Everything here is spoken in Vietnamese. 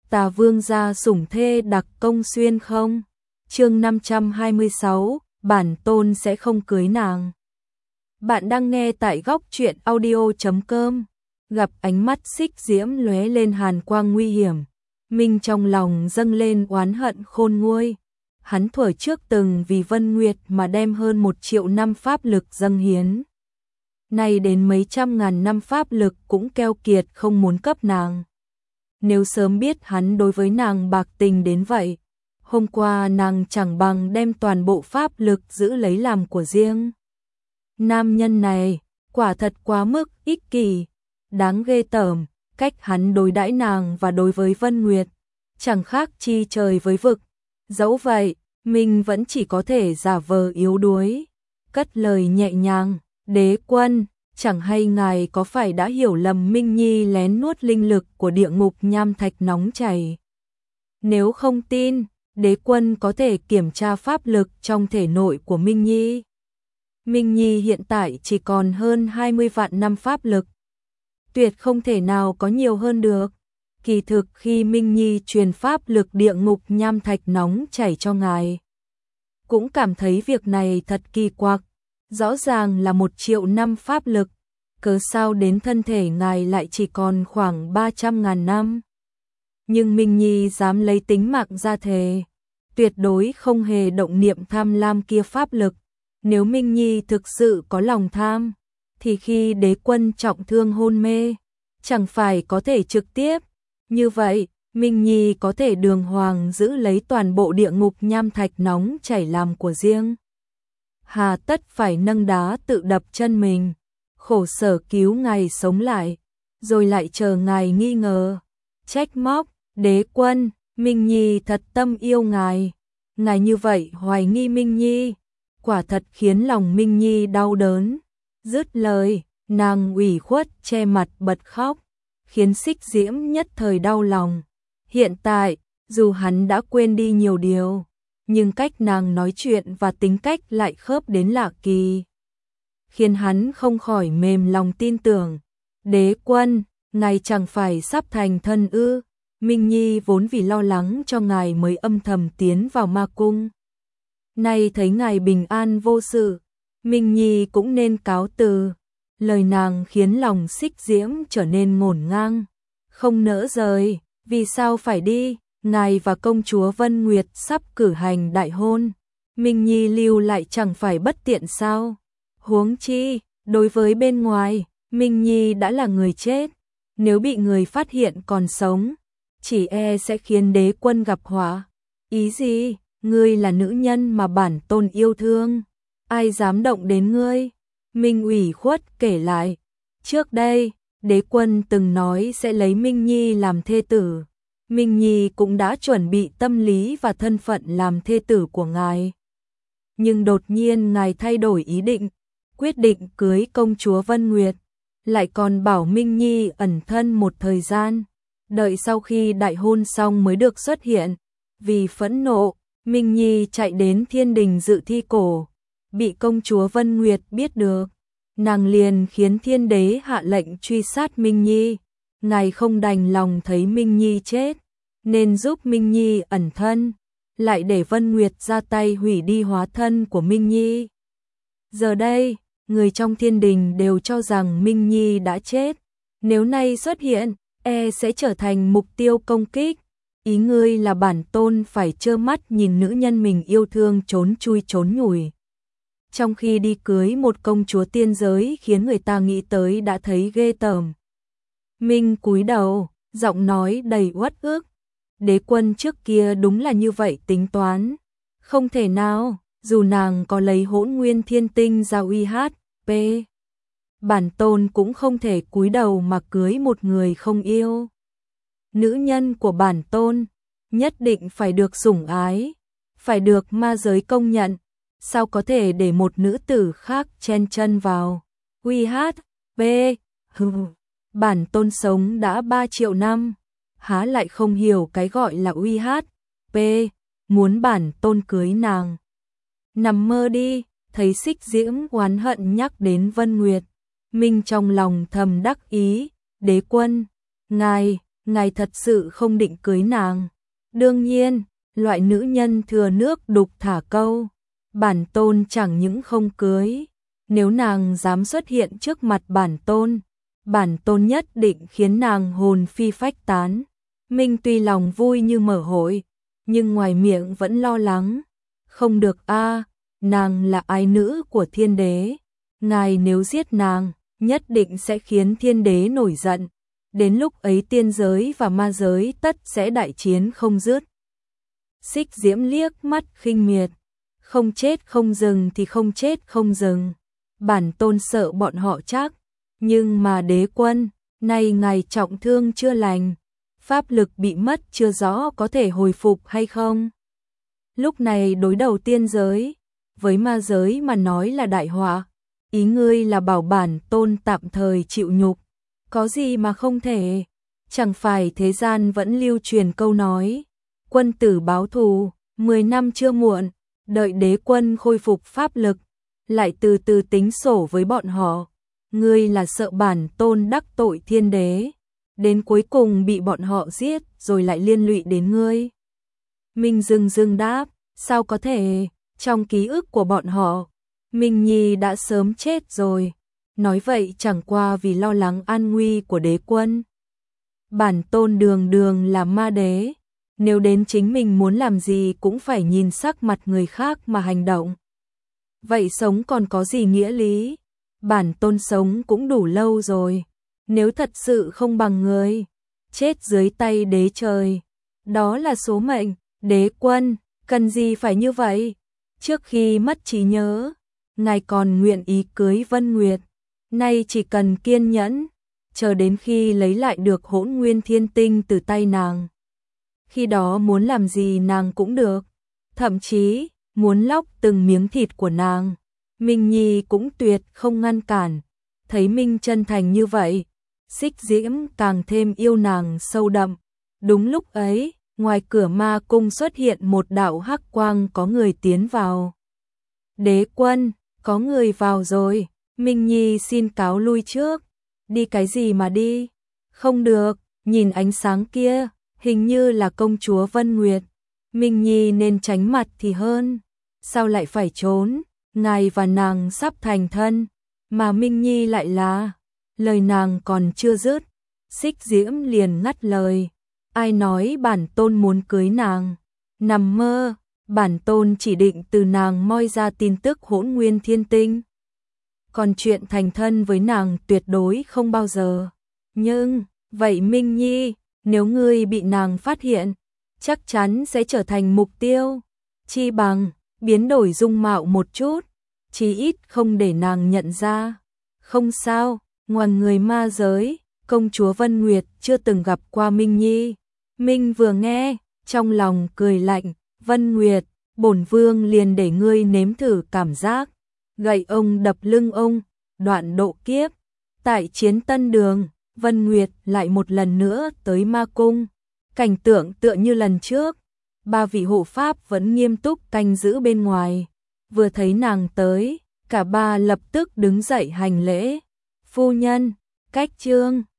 Tà vương gia sủng thê đặc công xuyên không? Chương 526, bản tôn sẽ không cưới nàng. Bạn đang nghe tại góc truyện audio.com. Gặp ánh mắt Xích Diễm lóe lên hàn quang nguy hiểm, Minh trong lòng dâng lên oán hận khôn nguôi. Hắn thuở trước từng vì Vân Nguyệt mà đem hơn 1 triệu năm pháp lực dâng hiến. Nay đến mấy trăm ngàn năm pháp lực cũng keo kiệt không muốn cấp nàng. Nếu sớm biết hắn đối với nàng bạc tình đến vậy, hôm qua nàng chẳng bằng đem toàn bộ pháp lực giữ lấy làm của riêng. Nam nhân này, quả thật quá mức ích kỷ, đáng ghê tởm, cách hắn đối đãi nàng và đối với Vân Nguyệt, chẳng khác chi trời với vực. Dẫu vậy, mình vẫn chỉ có thể giả vờ yếu đuối, cất lời nhẹ nhàng, đế quân, chẳng hay ngài có phải đã hiểu lầm Minh Nhi lén nuốt linh lực của địa ngục nham thạch nóng chảy. Nếu không tin, đế quân có thể kiểm tra pháp lực trong thể nội của Minh Nhi. Minh Nhi hiện tại chỉ còn hơn 20 vạn năm pháp lực. Tuyệt không thể nào có nhiều hơn được. Kỳ thực khi Minh Nhi truyền pháp lực địa ngục nham thạch nóng chảy cho ngài, cũng cảm thấy việc này thật kỳ quặc. Rõ ràng là 1 triệu năm pháp lực, cớ sao đến thân thể ngài lại chỉ còn khoảng 300.000 năm. Nhưng Minh Nhi dám lấy tính mạng ra thề, tuyệt đối không hề động niệm tham lam kia pháp lực. Nếu Minh Nhi thực sự có lòng tham, thì khi đế quân trọng thương hôn mê, chẳng phải có thể trực tiếp. Như vậy, Minh Nhi có thể đường hoàng giữ lấy toàn bộ địa ngục nham thạch nóng chảy làm của riêng. Hà tất phải nâng đá tự đập chân mình, khổ sở cứu ngài sống lại, rồi lại chờ ngài nghi ngờ, trách móc, đế quân, Minh Nhi thật tâm yêu ngài. Ngài như vậy hoài nghi Minh Nhi, quả thật khiến lòng Minh Nhi đau đớn. Dứt lời, nàng ủy khuất che mặt bật khóc, khiến Xích Diễm nhất thời đau lòng. Hiện tại, dù hắn đã quên đi nhiều điều, nhưng cách nàng nói chuyện và tính cách lại khớp đến lạ kỳ, khiến hắn không khỏi mềm lòng tin tưởng. Đế quân, ngài chẳng phải sắp thành thân ư? Minh Nhi vốn vì lo lắng cho ngài mới âm thầm tiến vào ma cung. Nay thấy ngài bình an vô sự, Minh Nhi cũng nên cáo từ. Lời nàng khiến lòng Xích Diễm trở nên ngổn ngang, không nỡ rời. Vì sao phải đi? Ngài và công chúa Vân Nguyệt sắp cử hành đại hôn, Minh Nhi lưu lại chẳng phải bất tiện sao? Huống chi, đối với bên ngoài, Minh Nhi đã là người chết, nếu bị người phát hiện còn sống, chỉ e sẽ khiến đế quân gặp họa. Ý gì? Ngươi là nữ nhân mà bản tôn yêu thương, ai dám động đến ngươi? Minh ủy khuất kể lại, trước đây, đế quân từng nói sẽ lấy Minh Nhi làm thê tử. Minh Nhi cũng đã chuẩn bị tâm lý và thân phận làm thê tử của ngài. Nhưng đột nhiên ngài thay đổi ý định, quyết định cưới công chúa Vân Nguyệt, lại còn bảo Minh Nhi ẩn thân một thời gian, đợi sau khi đại hôn xong mới được xuất hiện. Vì phẫn nộ, Minh Nhi chạy đến thiên đình dự thi cổ, bị công chúa Vân Nguyệt biết được, nàng liền khiến thiên đế hạ lệnh truy sát Minh Nhi. Ngài không đành lòng thấy Minh Nhi chết, nên giúp Minh Nhi ẩn thân, lại để Vân Nguyệt ra tay hủy đi hóa thân của Minh Nhi. Giờ đây, người trong thiên đình đều cho rằng Minh Nhi đã chết, nếu nay xuất hiện, e sẽ trở thành mục tiêu công kích. Ý ngươi là bản tôn phải trơ mắt nhìn nữ nhân mình yêu thương trốn chui trốn nhủi, trong khi đi cưới một công chúa tiên giới, khiến người ta nghĩ tới đã thấy ghê tởm. Minh cúi đầu, giọng nói đầy uất ức. Đế quân trước kia đúng là như vậy tính toán. Không thể nào, dù nàng có lấy Hỗn Nguyên Thiên Tinh ra uy hát, bản tôn cũng không thể cúi đầu mà cưới một người không yêu. Nữ nhân của bản tôn nhất định phải được sủng ái, phải được ma giới công nhận. Sao có thể để một nữ tử khác chen chân vào? Uy hát, bản tôn sống đã 3 triệu năm, há lại không hiểu cái gọi là uy hát, muốn bản tôn cưới nàng. Nằm mơ đi. Thấy Xích Diễm oán hận nhắc đến Vân Nguyệt, Minh trong lòng thầm đắc ý, đế quân, ngài thật sự không định cưới nàng. Đương nhiên, loại nữ nhân thừa nước đục thả câu, bản tôn chẳng những không cưới, nếu nàng dám xuất hiện trước mặt bản tôn nhất định khiến nàng hồn phi phách tán. Minh tuy lòng vui như mở hội, nhưng ngoài miệng vẫn lo lắng. Không được a, nàng là ái nữ của thiên đế. Ngài nếu giết nàng, nhất định sẽ khiến thiên đế nổi giận. Đến lúc ấy tiên giới và ma giới tất sẽ đại chiến không dứt. Xích Diễm liếc mắt khinh miệt. Không chết không dừng thì không chết không dừng. Bản tôn sợ bọn họ chắc. Nhưng mà đế quân, nay ngài trọng thương chưa lành. Pháp lực bị mất chưa rõ có thể hồi phục hay không. Lúc này đối đầu tiên giới, với ma giới mà nói là đại họa. Ý ngươi là bảo bản tôn tạm thời chịu nhục. Có gì mà không thể. Chẳng phải thế gian vẫn lưu truyền câu nói. Quân tử báo thù, 10 năm chưa muộn. Đợi đế quân khôi phục pháp lực, lại từ từ tính sổ với bọn họ. Ngươi là sợ bản tôn đắc tội thiên đế, đến cuối cùng bị bọn họ giết rồi lại liên lụy đến ngươi. Minh dưng đáp, sao có thể, trong ký ức của bọn họ, Minh Nhi đã sớm chết rồi. Nói vậy chẳng qua vì lo lắng an nguy của đế quân. Bản tôn đường đường là ma đế, nếu đến chính mình muốn làm gì cũng phải nhìn sắc mặt người khác mà hành động. Vậy sống còn có gì nghĩa lý? Bản tôn sống cũng đủ lâu rồi. Nếu thật sự không bằng người, chết dưới tay đế trời, đó là số mệnh. Đế quân, cần gì phải như vậy? Trước khi mất trí nhớ, ngài còn nguyện ý cưới Vân Nguyệt. Nay chỉ cần kiên nhẫn, chờ đến khi lấy lại được Hỗn Nguyên Thiên Tinh từ tay nàng. Khi đó muốn làm gì nàng cũng được, thậm chí muốn lóc từng miếng thịt của nàng, Minh Nhi cũng tuyệt không ngăn cản. Thấy Minh chân thành như vậy, Xích Diễm càng thêm yêu nàng sâu đậm. Đúng lúc ấy, ngoài cửa ma cung xuất hiện một đạo hắc quang, có người tiến vào. Đế quân, có người vào rồi. Minh Nhi xin cáo lui trước. Đi cái gì mà đi? Không được, nhìn ánh sáng kia, hình như là công chúa Vân Nguyệt. Minh Nhi nên tránh mặt thì hơn. Sao lại phải trốn? Ngài và nàng sắp thành thân, mà Minh Nhi lại là... Lời nàng còn chưa dứt, Xích Diễm liền ngắt lời. Ai nói bản tôn muốn cưới nàng? Nằm mơ, bản tôn chỉ định từ nàng moi ra tin tức Hỗn Nguyên Thiên Tinh. Còn chuyện thành thân với nàng tuyệt đối không bao giờ. Nhưng, vậy Minh Nhi, nếu ngươi bị nàng phát hiện, chắc chắn sẽ trở thành mục tiêu. Chi bằng, biến đổi dung mạo một chút, chí ít không để nàng nhận ra. Không sao, ngoài người ma giới, công chúa Vân Nguyệt chưa từng gặp qua Minh Nhi. Minh vừa nghe, trong lòng cười lạnh. Vân Nguyệt, bổn vương liền để ngươi nếm thử cảm giác gậy ông đập lưng ông, đoạn độ kiếp. Tại chiến Tân Đường, Vân Nguyệt lại một lần nữa tới ma cung. Cảnh tượng tựa như lần trước, ba vị hộ pháp vẫn nghiêm túc canh giữ bên ngoài. Vừa thấy nàng tới, cả ba lập tức đứng dậy hành lễ. Phu nhân, cách trương.